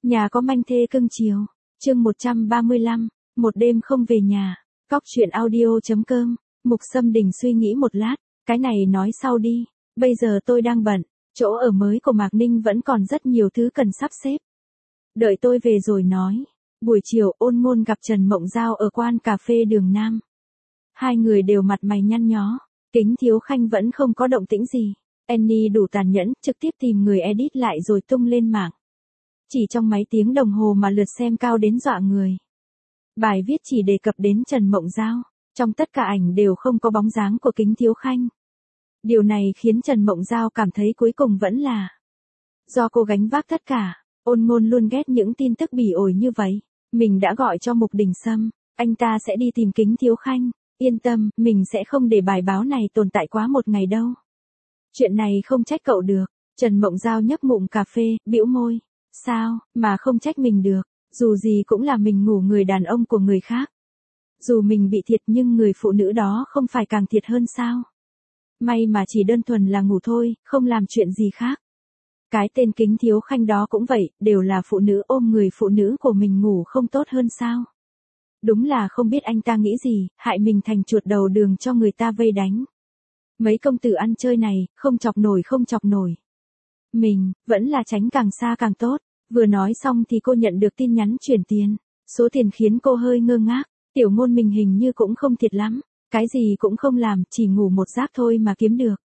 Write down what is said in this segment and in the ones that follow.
Nhà có manh thê cưng chiều. Chương 135, một đêm không về nhà. Cóc truyện audio.com. Mục Sâm Đình suy nghĩ một lát, cái này nói sau đi, bây giờ tôi đang bận, chỗ ở mới của Mạc Ninh vẫn còn rất nhiều thứ cần sắp xếp. Đợi tôi về rồi nói. Buổi chiều Ôn Ngôn gặp Trần Mộng Giao ở quán cà phê đường Nam. Hai người đều mặt mày nhăn nhó, Kính Thiếu Khanh vẫn không có động tĩnh gì. Annie đủ tàn nhẫn, trực tiếp tìm người edit lại rồi tung lên mạng. Chỉ trong mấy tiếng đồng hồ mà lượt xem cao đến dọa người. Bài viết chỉ đề cập đến Trần Mộng Giao, trong tất cả ảnh đều không có bóng dáng của Kính Thiếu Khanh. Điều này khiến Trần Mộng Giao cảm thấy cuối cùng vẫn là do cô gánh vác tất cả. Ôn Ngôn luôn ghét những tin tức bỉ ổi như vậy. Mình đã gọi cho Mục Đình Sâm, anh ta sẽ đi tìm Kính Thiếu Khanh. Yên tâm, mình sẽ không để bài báo này tồn tại quá một ngày đâu. Chuyện này không trách cậu được. Trần Mộng Giao nhấp ngụm cà phê, bĩu môi. Sao, mà không trách mình được, dù gì cũng là mình ngủ người đàn ông của người khác. Dù mình bị thiệt nhưng người phụ nữ đó không phải càng thiệt hơn sao? May mà chỉ đơn thuần là ngủ thôi, không làm chuyện gì khác. Cái tên Kính Thiếu Khanh đó cũng vậy, đều là phụ nữ ôm người phụ nữ của mình ngủ không tốt hơn sao? Đúng là không biết anh ta nghĩ gì, hại mình thành chuột đầu đường cho người ta vây đánh. Mấy công tử ăn chơi này, không chọc nổi không chọc nổi. Mình, vẫn là tránh càng xa càng tốt. Vừa nói xong thì cô nhận được tin nhắn chuyển tiền. Số tiền khiến cô hơi ngơ ngác. Tiểu Ngôn mình hình như cũng không thiệt lắm. Cái gì cũng không làm, chỉ ngủ một giấc thôi mà kiếm được.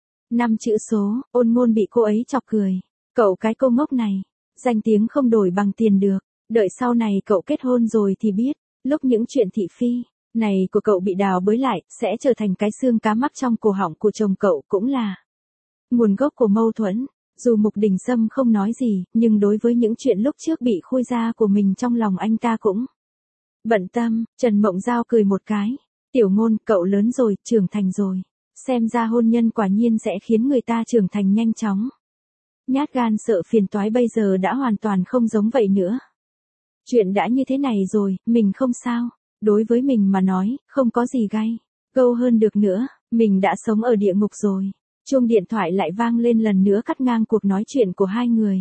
5 chữ số, Ôn Ngôn bị cô ấy chọc cười. Cậu cái cô ngốc này, danh tiếng không đổi bằng tiền được. Đợi sau này cậu kết hôn rồi thì biết. Lúc những chuyện thị phi này của cậu bị đào bới lại, sẽ trở thành cái xương cá mắc trong cổ họng của chồng cậu cũng là nguồn gốc của mâu thuẫn. Dù Mục Đình Sâm không nói gì, nhưng đối với những chuyện lúc trước bị khui ra của mình trong lòng anh ta cũng bận tâm. Trần Mộng Giao cười một cái. Tiểu Ngôn, cậu lớn rồi, trưởng thành rồi. Xem ra hôn nhân quả nhiên sẽ khiến người ta trưởng thành nhanh chóng. Nhát gan sợ phiền toái bây giờ đã hoàn toàn không giống vậy nữa. Chuyện đã như thế này rồi, mình không sao. Đối với mình mà nói, không có gì gay gâu hơn được nữa. Mình đã sống ở địa ngục rồi. Chuông điện thoại lại vang lên lần nữa cắt ngang cuộc nói chuyện của hai người.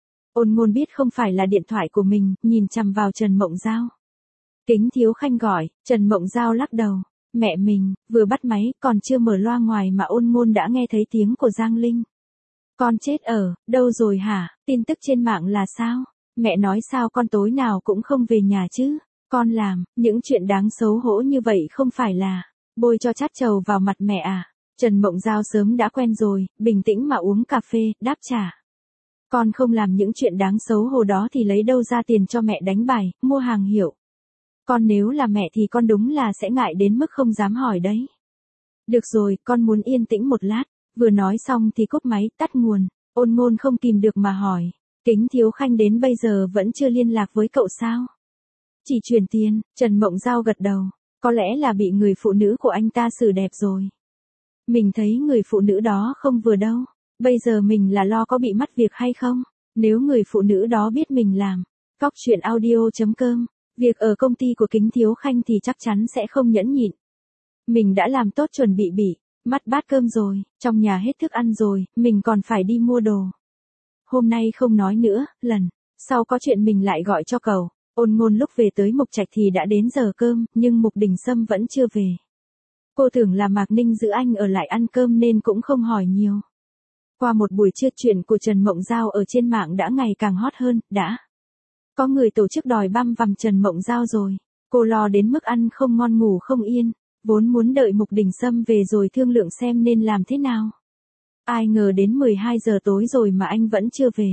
Ôn Ngôn biết không phải là điện thoại của mình, nhìn chằm vào Trần Mộng Giao. Kính Thiếu Khanh gọi, Trần Mộng Giao lắc đầu. Mẹ mình, vừa bắt máy, còn chưa mở loa ngoài mà Ôn Ngôn đã nghe thấy tiếng của Giang Linh. Con chết ở, đâu rồi hả? Tin tức trên mạng là sao? Mẹ nói sao con tối nào cũng không về nhà chứ? Con làm, những chuyện đáng xấu hổ như vậy không phải là bôi cho chát trầu vào mặt mẹ à? Trần Mộng Giao sớm đã quen rồi, bình tĩnh mà uống cà phê, đáp trả. Con không làm những chuyện đáng xấu hổ đó thì lấy đâu ra tiền cho mẹ đánh bài, mua hàng hiệu. Con nếu là mẹ thì con đúng là sẽ ngại đến mức không dám hỏi đấy. Được rồi, con muốn yên tĩnh một lát. Vừa nói xong thì cúp máy, tắt nguồn. Ôn Ngôn không kìm được mà hỏi. Kính Thiếu Khanh đến bây giờ vẫn chưa liên lạc với cậu sao? Chỉ chuyển tiền. Trần Mộng Giao gật đầu. Có lẽ là bị người phụ nữ của anh ta xử đẹp rồi. Mình thấy người phụ nữ đó không vừa đâu. Bây giờ mình là lo có bị mất việc hay không? Nếu người phụ nữ đó biết mình làm Cóc truyện audio.com, việc ở công ty của Kính Thiếu Khanh thì chắc chắn sẽ không nhẫn nhịn. Mình đã làm tốt chuẩn bị mắt bát cơm rồi, trong nhà hết thức ăn rồi, mình còn phải đi mua đồ. Hôm nay không nói nữa, lần sau có chuyện mình lại gọi cho cậu. Ôn Ngôn lúc về tới Mục Trạch thì đã đến giờ cơm, nhưng Mục Đình Sâm vẫn chưa về. Cô tưởng là Mạc Ninh giữ anh ở lại ăn cơm nên cũng không hỏi nhiều. Qua một buổi trưa, chuyện của Trần Mộng Giao ở trên mạng đã ngày càng hot hơn, đã có người tổ chức đòi băm vằm Trần Mộng Giao rồi. Cô lo đến mức ăn không ngon ngủ không yên, vốn muốn đợi Mục Đình Sâm về rồi thương lượng xem nên làm thế nào. Ai ngờ đến 12 giờ tối rồi mà anh vẫn chưa về.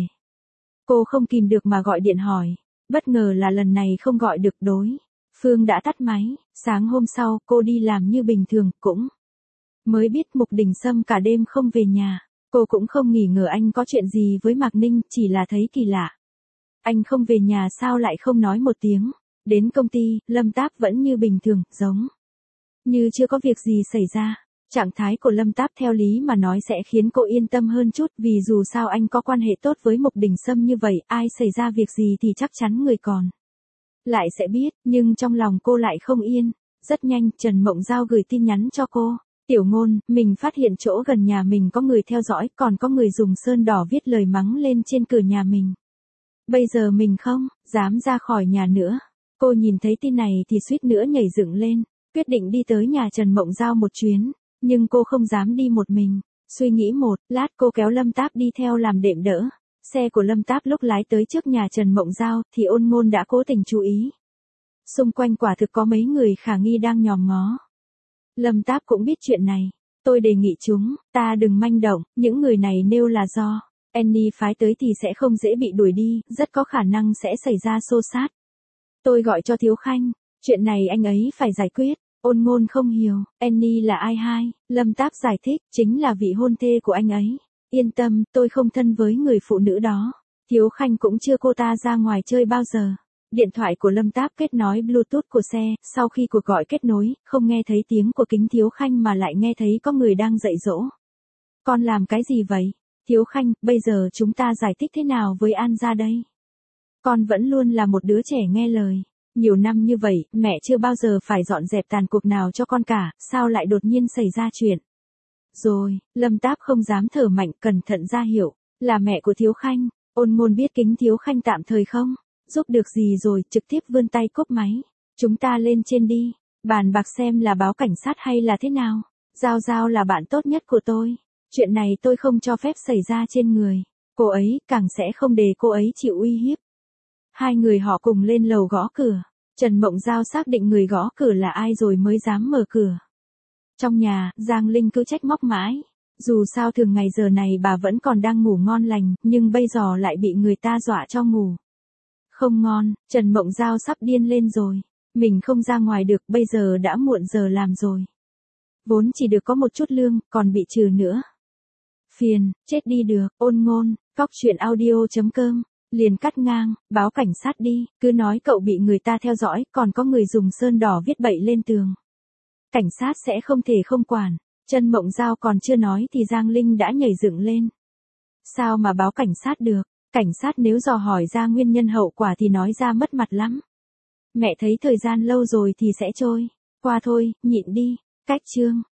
Cô không kìm được mà gọi điện hỏi. Bất ngờ là lần này không gọi được, đối phương đã tắt máy. Sáng hôm sau, cô đi làm như bình thường, cũng mới biết Mục Đình Sâm cả đêm không về nhà. Cô cũng không nghi ngờ anh có chuyện gì với Mạc Ninh, chỉ là thấy kỳ lạ. Anh không về nhà sao lại không nói một tiếng. Đến công ty, Lâm Táp vẫn như bình thường, giống như chưa có việc gì xảy ra. Trạng thái của Lâm Táp theo lý mà nói sẽ khiến cô yên tâm hơn chút, vì dù sao anh có quan hệ tốt với Mục Đình Sâm như vậy, ai xảy ra việc gì thì chắc chắn người còn lại sẽ biết, nhưng trong lòng cô lại không yên. Rất nhanh, Trần Mộng Giao gửi tin nhắn cho cô. Tiểu Ngôn, mình phát hiện chỗ gần nhà mình có người theo dõi, còn có người dùng sơn đỏ viết lời mắng lên trên cửa nhà mình. Bây giờ mình không dám ra khỏi nhà nữa. Cô nhìn thấy tin này thì suýt nữa nhảy dựng lên, quyết định đi tới nhà Trần Mộng Giao một chuyến, nhưng cô không dám đi một mình. Suy nghĩ một lát cô kéo Lâm Táp đi theo làm đệm đỡ. Xe của Lâm Táp lúc lái tới trước nhà Trần Mộng Giao thì Ôn Ngôn đã cố tình chú ý. Xung quanh quả thực có mấy người khả nghi đang nhòm ngó. Lâm Táp cũng biết chuyện này. Tôi đề nghị chúng ta đừng manh động, những người này nêu là do Annie phái tới thì sẽ không dễ bị đuổi đi, rất có khả năng sẽ xảy ra xô xát. Tôi gọi cho Thiếu Khanh, chuyện này anh ấy phải giải quyết. Ôn Ngôn không hiểu, Annie là ai hai? Lâm Táp giải thích, chính là vị hôn thê của anh ấy. Yên tâm, tôi không thân với người phụ nữ đó. Thiếu Khanh cũng chưa cô ta ra ngoài chơi bao giờ. Điện thoại của Lâm Táp kết nối Bluetooth của xe, sau khi cuộc gọi kết nối, không nghe thấy tiếng của kính Thiếu Khanh mà lại nghe thấy có người đang dạy dỗ. Con làm cái gì vậy? Thiếu Khanh, bây giờ chúng ta giải thích thế nào với An gia đây? Con vẫn luôn là một đứa trẻ nghe lời. Nhiều năm như vậy, mẹ chưa bao giờ phải dọn dẹp tàn cuộc nào cho con cả, sao lại đột nhiên xảy ra chuyện? Rồi, Lâm Táp không dám thở mạnh, cẩn thận ra hiểu, là mẹ của Thiếu Khanh. Ôn Ngôn biết kính Thiếu Khanh tạm thời không giúp được gì rồi, trực tiếp vươn tay cúp máy. Chúng ta lên trên đi, bàn bạc xem là báo cảnh sát hay là thế nào. Giao Giao là bạn tốt nhất của tôi. Chuyện này tôi không cho phép xảy ra trên người cô ấy, càng sẽ không để cô ấy chịu uy hiếp. Hai người họ cùng lên lầu gõ cửa. Trần Mộng Giao xác định người gõ cửa là ai rồi mới dám mở cửa. Trong nhà, Giang Linh cứ trách móc mãi. Dù sao thường ngày giờ này bà vẫn còn đang ngủ ngon lành, nhưng bây giờ lại bị người ta dọa cho ngủ. Không ngon, Trần Mộng Giao sắp điên lên rồi. Mình không ra ngoài được, bây giờ đã muộn giờ làm rồi. Vốn chỉ được có một chút lương, còn bị trừ nữa. Phiền, chết đi được. Ôn Ngôn, Cóc Truyện Audio.com. Liền cắt ngang, báo cảnh sát đi, cứ nói cậu bị người ta theo dõi, còn có người dùng sơn đỏ viết bậy lên tường. Cảnh sát sẽ không thể không quản. Trần Mộng Giao còn chưa nói thì Giang Linh đã nhảy dựng lên. Sao mà báo cảnh sát được? Cảnh sát nếu dò hỏi ra nguyên nhân hậu quả thì nói ra mất mặt lắm. Mẹ thấy thời gian lâu rồi thì sẽ trôi qua thôi, nhịn đi. Cách chương